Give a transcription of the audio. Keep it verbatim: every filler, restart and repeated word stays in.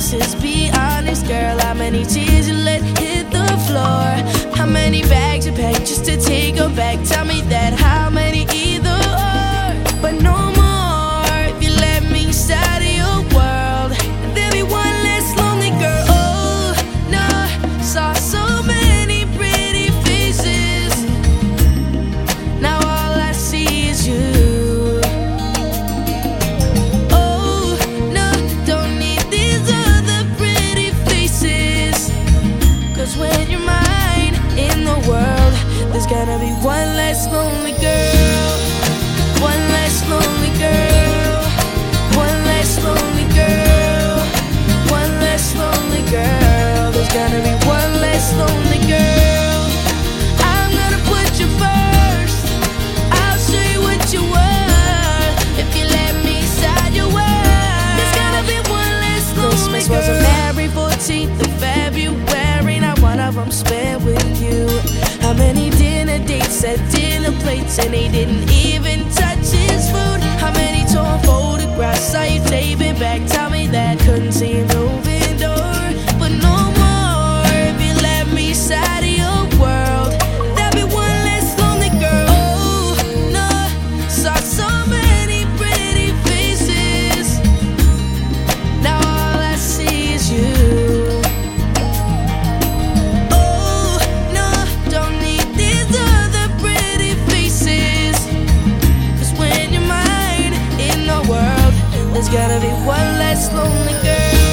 promises, be honest, girl. How many tears you let hit the floor? How many bags you packed just to take her back? Tell me that. How many either or? But no more if you let me inside of your world. There'll be one less lonely girl. Oh no, saw so many pretty faces. Now all I see is you. Oh no, don't need these other pretty faces. Cause when you're mine in the world, there's gotta be one less lonely girl. One less lonely girl. One less lonely girl. One less lonely girl. There's gotta be one less lonely girl. I'm gonna put you first. I'll show you what you worth if you let me inside your world. There's gotta be one less lonely girl. Christmas was on February fourteenth of February. Not one of them spent with you. How many dinner dates at dinner plates and he didn't even touch his food? How many torn photographs saw you taping back? Tell me that. Couldn't see him open door. But no more if you let me inside of your world. There'll be one less lonely girl. Oh no, saw so many pretty faces. Now all I see is you. There's gotta be one less lonely girl.